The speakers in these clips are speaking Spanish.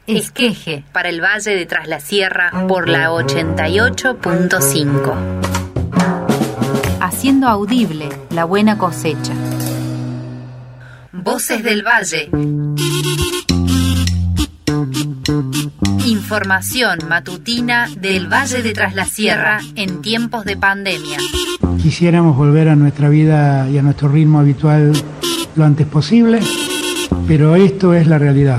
Esqueje, para el Valle de Tras la Sierra, por la 88.5. Haciendo audible la buena cosecha. Voces del Valle. Información matutina del Valle de Tras la Sierra en tiempos de pandemia. Quisiéramos volver a nuestra vida y a nuestro ritmo habitual lo antes posible, pero esto es la realidad.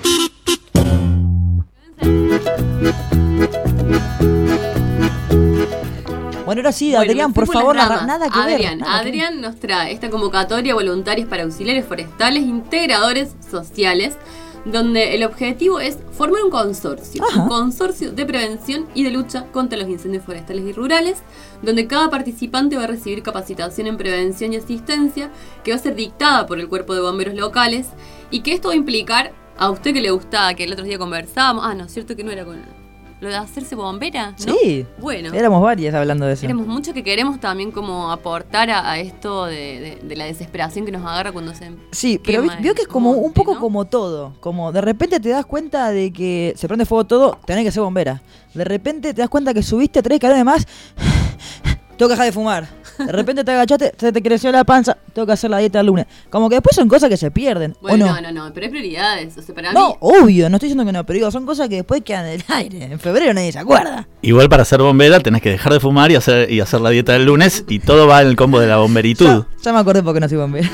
Bueno, ahora sí, Adrián, por favor, nada que ver. Adrián nos trae esta convocatoria voluntarios para auxiliares forestales, integradores sociales, donde el objetivo es formar un consorcio de prevención y de lucha contra los incendios forestales y rurales, donde cada participante va a recibir capacitación en prevención y asistencia, que va a ser dictada por el cuerpo de bomberos locales, y que esto va a implicar, a usted que le gustaba, que el otro día conversábamos, no, cierto que no era con lo de hacerse bombera, ¿no? Sí, bueno, éramos varias hablando de eso. Éramos muchos que queremos también como aportar a esto de la desesperación que nos agarra cuando se Sí, pero vio que es como un poco, ¿no? Como todo, como de repente te das cuenta de que se prende fuego todo, tenés que ser bombera. De repente te das cuenta que subiste a 3 escalones más, tengo que dejar de fumar. De repente te agachaste, se te creció la panza, tengo que hacer la dieta del lunes. Como que después son cosas que se pierden. Bueno, ¿o no? no, pero hay prioridades. O sea, para no, mí... obvio, no estoy diciendo que no, pero digo, son cosas que después quedan en el aire. En febrero nadie se acuerda. Igual para ser bombera tenés que dejar de fumar y hacer la dieta del lunes, y todo va en el combo de la bomberitud. Ya me acordé porque no soy bombera.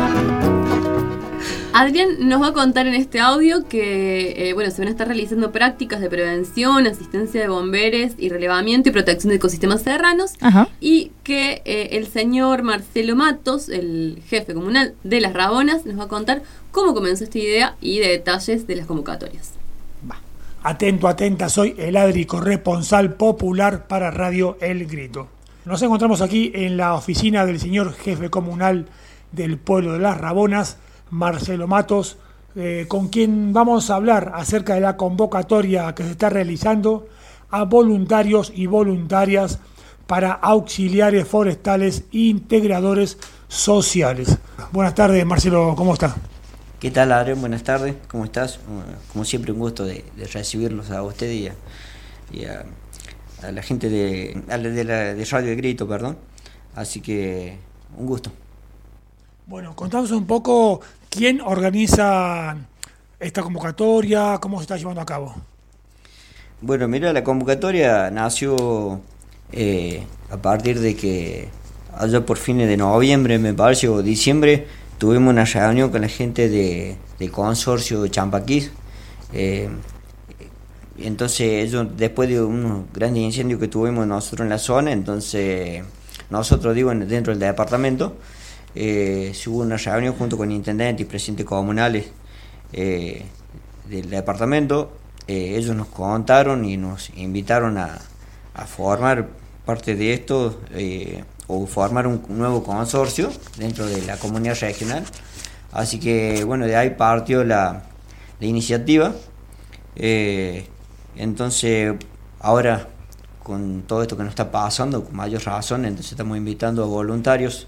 Adrián nos va a contar en este audio que se van a estar realizando prácticas de prevención, asistencia de bomberos y relevamiento y protección de ecosistemas serranos. Ajá. Y que el señor Marcelo Matos, el jefe comunal de Las Rabonas, nos va a contar cómo comenzó esta idea y detalles de las convocatorias. Atento, atenta, soy el Adri, corresponsal popular para Radio El Grito. Nos encontramos aquí en la oficina del señor jefe comunal del pueblo de Las Rabonas, Marcelo Matos, con quien vamos a hablar acerca de la convocatoria que se está realizando a voluntarios y voluntarias para auxiliares forestales e integradores sociales. Buenas tardes, Marcelo, ¿cómo está? ¿Qué tal, Adrián? Buenas tardes, ¿cómo estás? Como siempre, un gusto de recibirlos a usted y a la gente de Radio El Grito, perdón. Así que, un gusto. Bueno, contanos un poco quién organiza esta convocatoria, cómo se está llevando a cabo. Bueno, mira, la convocatoria nació a partir de que allá por fines de noviembre, me parece, o diciembre, tuvimos una reunión con la gente del consorcio de Champaquís. Entonces, ellos, después de unos grandes incendios que tuvimos nosotros en la zona, entonces, nosotros, dentro del departamento, se hubo una reunión junto con intendentes y presidentes comunales del departamento. Ellos nos contaron y nos invitaron a formar parte de esto, o formar un nuevo consorcio dentro de la comunidad regional. Así que, bueno, de ahí partió la iniciativa. Entonces, ahora, con todo esto que nos está pasando, con mayor razón, entonces estamos invitando a voluntarios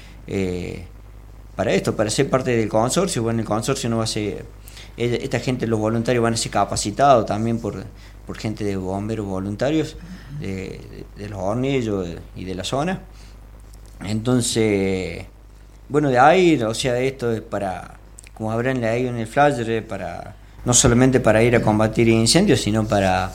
para esto, para ser parte del consorcio. Bueno, el consorcio no va a ser, esta gente, los voluntarios van a ser capacitados también por gente de bomberos voluntarios de los Hornillos y de la zona. Entonces, bueno, de ahí, o sea, esto es para, como habrán leído en el flyer, para no solamente para ir a combatir incendios, sino para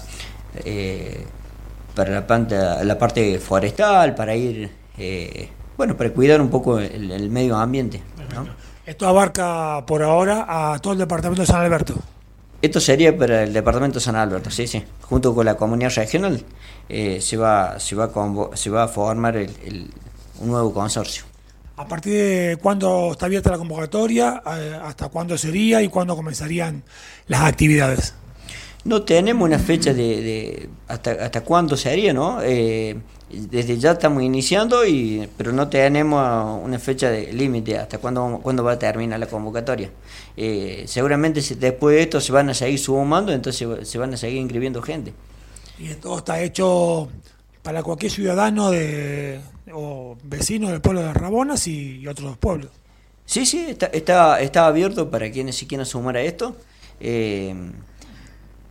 la parte forestal, para ir para cuidar un poco el medio ambiente, ¿no? Esto abarca por ahora a todo el departamento de San Alberto. Esto sería para el departamento de San Alberto, sí. Junto con la comunidad regional se va a formar un nuevo consorcio. ¿A partir de cuándo está abierta la convocatoria? ¿Hasta cuándo sería y cuándo comenzarían las actividades? No tenemos una fecha de hasta cuándo se haría, ¿no? Desde ya estamos iniciando, pero no tenemos una fecha de límite hasta cuándo va a terminar la convocatoria. Seguramente después de esto se van a seguir sumando, entonces se van a seguir inscribiendo gente. Y esto está hecho para cualquier ciudadano o vecino del pueblo de Las Rabonas y otros pueblos. Sí, está abierto para quienes se quieran sumar a esto.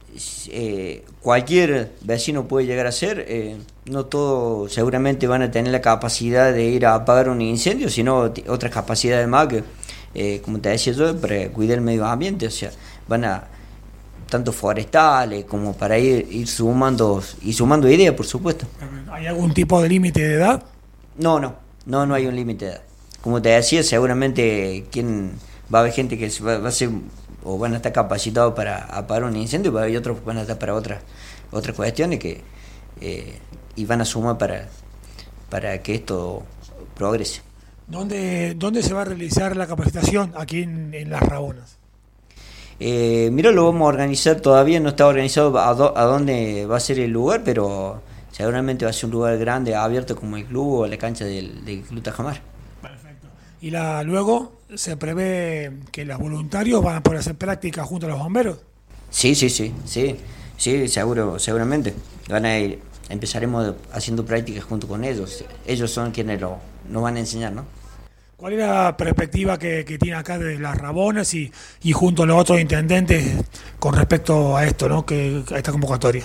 cualquier vecino puede llegar a ser, no todos seguramente van a tener la capacidad de ir a apagar un incendio, sino otras capacidades más que, como te decía yo, para cuidar el medio ambiente, o sea, van a tanto forestales como para ir sumando ideas, por supuesto. ¿Hay algún tipo de límite de edad? No hay un límite de edad. Como te decía, seguramente va a haber gente que va a ser o van a estar capacitados para apagar un incendio, y otros van a estar para otras cuestiones que y van a sumar para que esto progrese. ¿Dónde se va a realizar la capacitación aquí en Las Rabonas? Mira, lo vamos a organizar, todavía no está organizado a dónde va a ser el lugar, pero seguramente va a ser un lugar grande, abierto como el club o la cancha del Club Tajamar. Perfecto. Y luego se prevé que los voluntarios van a poder hacer prácticas junto a los bomberos. Sí, seguramente. Empezaremos haciendo prácticas junto con ellos. Ellos son quienes nos van a enseñar, ¿no? ¿Cuál es la perspectiva que tiene acá de Las Rabonas y junto a los otros intendentes con respecto a esto, ¿no? A esta convocatoria?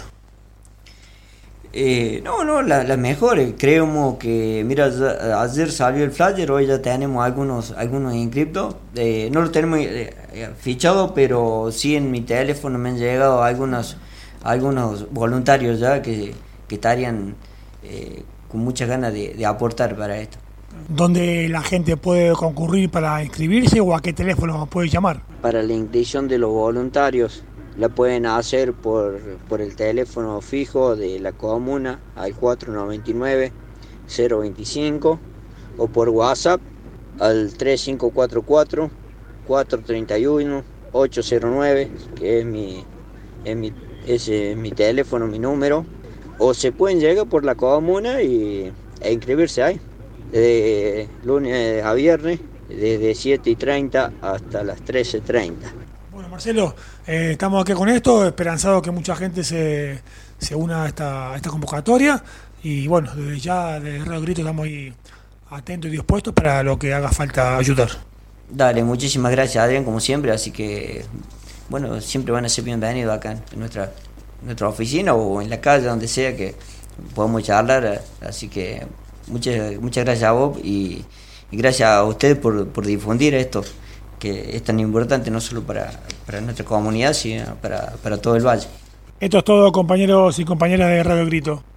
Las mejores. Creemos que, mira, ayer salió el flyer, hoy ya tenemos algunos inscriptos. No lo tenemos fichado, pero sí en mi teléfono me han llegado algunos voluntarios ya que estarían con muchas ganas de aportar para esto. ¿Dónde la gente puede concurrir para inscribirse o a qué teléfono puede llamar? Para la inscripción de los voluntarios la pueden hacer por el teléfono fijo de la comuna al 499-025 o por WhatsApp al 3544-431-809, que ese es mi teléfono, mi número. O se pueden llegar por la comuna e inscribirse ahí, de lunes a viernes, desde 7:30 hasta las 13:30. Bueno, Marcelo, estamos aquí con esto, esperanzado que mucha gente se una a esta convocatoria y bueno, desde ya de Radio Grito estamos ahí atentos y dispuestos para lo que haga falta ayudar. Dale, muchísimas gracias, Adrián, como siempre, así que bueno, siempre van a ser bienvenidos acá en nuestra oficina o en la calle, donde sea que podamos charlar, así que muchas gracias a vos y gracias a ustedes por difundir esto, que es tan importante no solo para nuestra comunidad, sino para todo el valle. Esto es todo, compañeros y compañeras de Radio Grito.